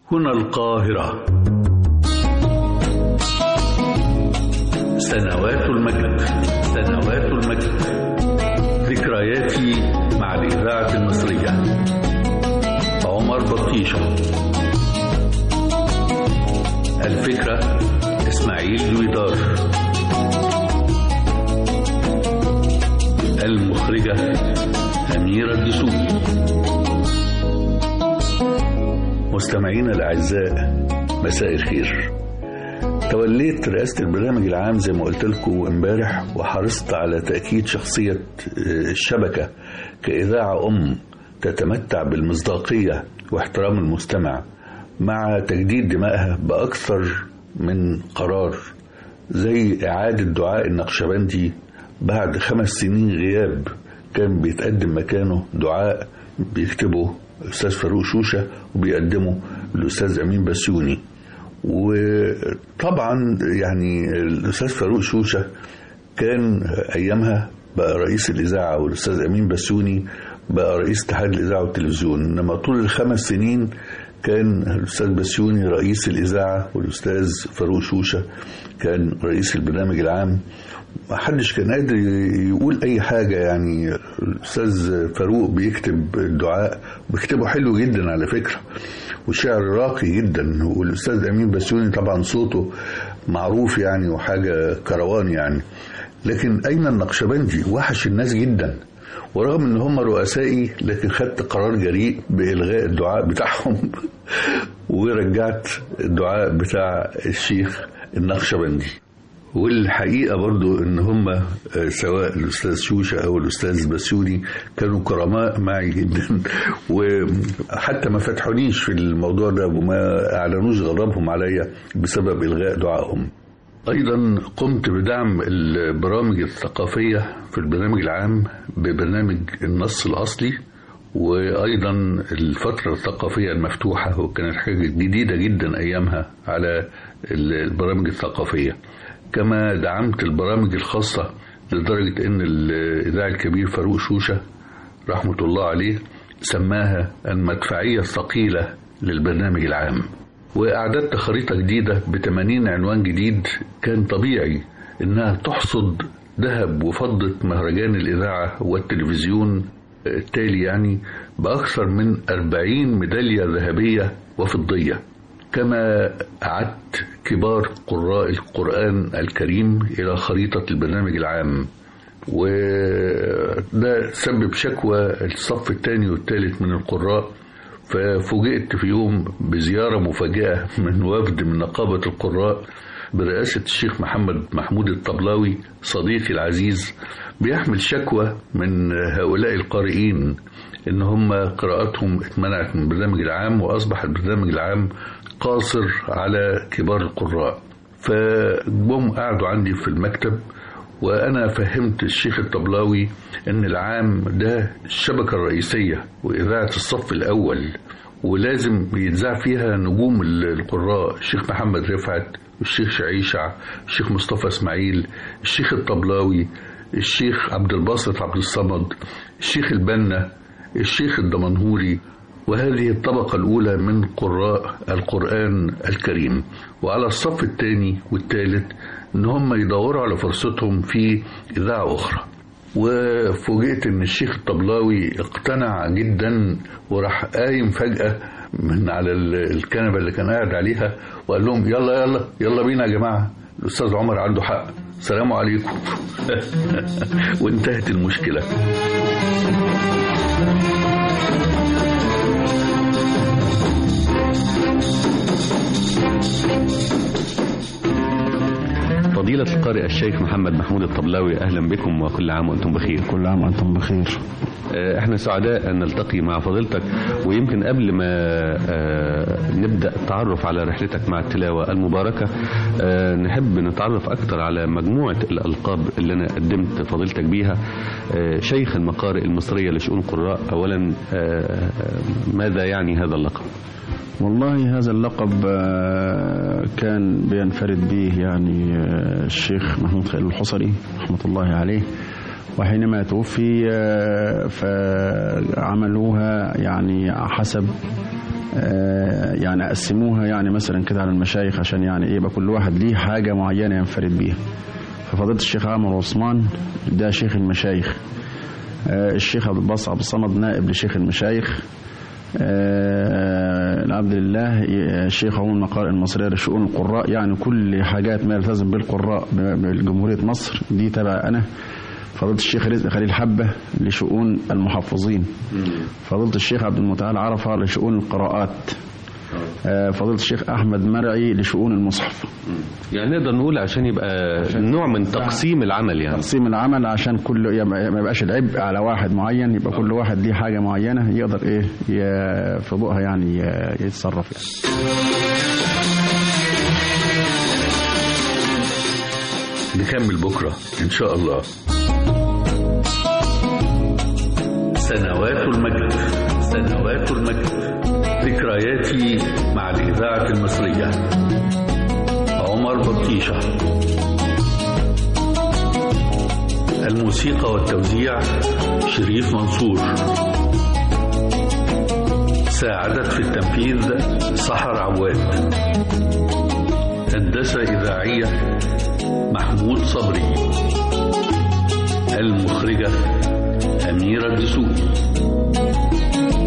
هنا القاهرة. سنوات المجد، سنوات المجد، ذكرياتي مع الإذاعة المصرية. عمر بطيشة. الفكرة إسماعيل دويدار. المخرجة أميرة الدسوقي. مستمعينا الأعزاء، مساء الخير. توليت رئاسة البرنامج العام زي ما قلت لكم امبارح، وحرصت على تأكيد شخصية الشبكة كإذاعة تتمتع بالمصداقية واحترام المستمع، مع تجديد دمائها بأكثر من قرار، زي إعادة دعاء النقشبندي بعد 5 سنين غياب. كان بيتقدم مكانه دعاء بيكتبه الأستاذ فاروق شوشة وبيقدمه الأستاذ أمين بسيوني. وطبعا يعني الأستاذ فاروق شوشة كان أيامها بقى رئيس الإذاعة، والأستاذ أمين بسيوني بقى رئيس اتحاد الإذاعة والتلفزيون. إنما طول ال5 سنين كان الأستاذ بسيوني رئيس الإذاعة، والأستاذ فاروق شوشة كان رئيس البرنامج العام. ما حدش كان قادر يقول أي حاجة. يعني الأستاذ فاروق بيكتب الدعاء، بيكتبه حلو جدا على فكرة، وشعر راقي جدا. والأستاذ أمين بسيوني طبعا صوته معروف يعني، وحاجة كروان يعني. لكن أين النقشبندي وحش الناس جدا، ورغم ان هم رؤسائي لكن خدت قرار جريء بإلغاء الدعاء بتاعهم ورجعت الدعاء بتاع الشيخ النقشبندي. والحقيقة برضو ان هم سواء الأستاذ شوشة أو الأستاذ بسيوني كانوا كرماء معي جدا، وحتى ما فتحونيش في الموضوع ده وما أعلنوش غضبهم عليا بسبب إلغاء دعائهم. أيضا قمت بدعم البرامج الثقافية في البرنامج العام ببرنامج النص الأصلي، وأيضا الفترة الثقافية المفتوحة، وكانت حاجة جديدة جدا أيامها على البرامج الثقافية. كما دعمت البرامج الخاصة لدرجة أن الإذاعي الكبير فاروق شوشة رحمة الله عليه سماها المدفعية الثقيلة للبرنامج العام. وأعددت خريطة جديدة ب80 عنوان جديد، كان طبيعي إنها تحصد ذهب وفضة مهرجان الإذاعة والتلفزيون التالي، يعني بأكثر من 40 ميدالية ذهبية وفضية. كما أعدت كبار قراء القرآن الكريم إلى خريطة البرنامج العام، وده سبب شكوى الصف الثاني والثالث من القراء. ففوجئت في يوم بزيارة مفاجئة من وفد من نقابة القراء برئاسة الشيخ محمود الطبلاوي صديقي العزيز، بيحمل شكوى من هؤلاء القارئين إن هم قراءتهم اتمنعت من البرنامج العام، وأصبح البرنامج العام قاصر على كبار القراء. فجم قعدوا عندي في المكتب، وأنا فهمت الشيخ الطبلاوي أن العام ده الشبكة الرئيسية وإذاعة الصف الأول، ولازم يتذاع فيها نجوم القراء: الشيخ محمد رفعت، الشيخ شعيشع، الشيخ مصطفى اسماعيل، الشيخ الطبلاوي، الشيخ عبد الباسط عبد الصمد، الشيخ البنا، الشيخ الدمنهوري. وهذه الطبقة الأولى من قراء القرآن الكريم. وعلى الصف الثاني والثالث إن هم يدوروا على فرصتهم في إذاعة أخرى. وفوجئت إن الشيخ الطبلاوي اقتنع جدا، وراح قايم فجأة من على الكنبة اللي كان قاعد عليها وقال لهم: يلا يلا يلا بينا يا جماعة، الأستاذ عمر عنده حق، السلام عليكم. وانتهت المشكلة. فضيلة القارئ الشيخ محمد محمود الطبلاوي، أهلا بكم وكل عام وأنتم بخير. كل عام وأنتم بخير. احنا سعداء أن نلتقي مع فضيلتك. ويمكن قبل ما نبدأ التعرف على رحلتك مع التلاوة المباركة، نحب نتعرف أكثر على مجموعة الألقاب اللي أنا قدمت فضيلتك بيها. شيخ المقارئ المصرية لشؤون القراء، أولا ماذا يعني هذا اللقب؟ والله هذا اللقب كان بينفرد به يعني الشيخ محمود خليل الحصري رحمة الله عليه، وحينما توفي فعملوها يعني حسب يعني قسموها يعني مثلا كده على المشايخ عشان يعني ايه يبقى كل واحد ليه حاجة معينة ينفرد بيها. ففضيلة الشيخ عمرو عثمان ده شيخ المشايخ، الشيخ عبد الباسط عبد الصمد نائب لشيخ المشايخ، العبد لله الشيخ عموم المقار المصرية لشؤون القراء، يعني كل حاجات ما يلتزم بالقراء بجمهورية مصر دي تبع أنا. فضيلة الشيخ رزق خليل حبة لشؤون المحفظين، فضيلة الشيخ عبد المتعال عرفة لشؤون القراءات، فضيلة الشيخ أحمد مرعي لشؤون المصحف. يعني نقدر نقول عشان يبقى نوع من تقسيم العمل، يعني تقسيم العمل عشان كل ما يبقاش العبء على واحد معين، يبقى كل واحد ليه حاجة معينة يقدر ايه في ضوءها يعني يتصرف يعني. نكمل بكرة إن شاء الله. سنوات المجد، سنوات المجد، ذكرياتي مع الإذاعة المصرية. عمر بطيشة. الموسيقى والتوزيع شريف منصور. ساعدت في التنفيذ سحر عواد. هندسة إذاعية محمود صبري. المخرجة أميرة الدسوقي.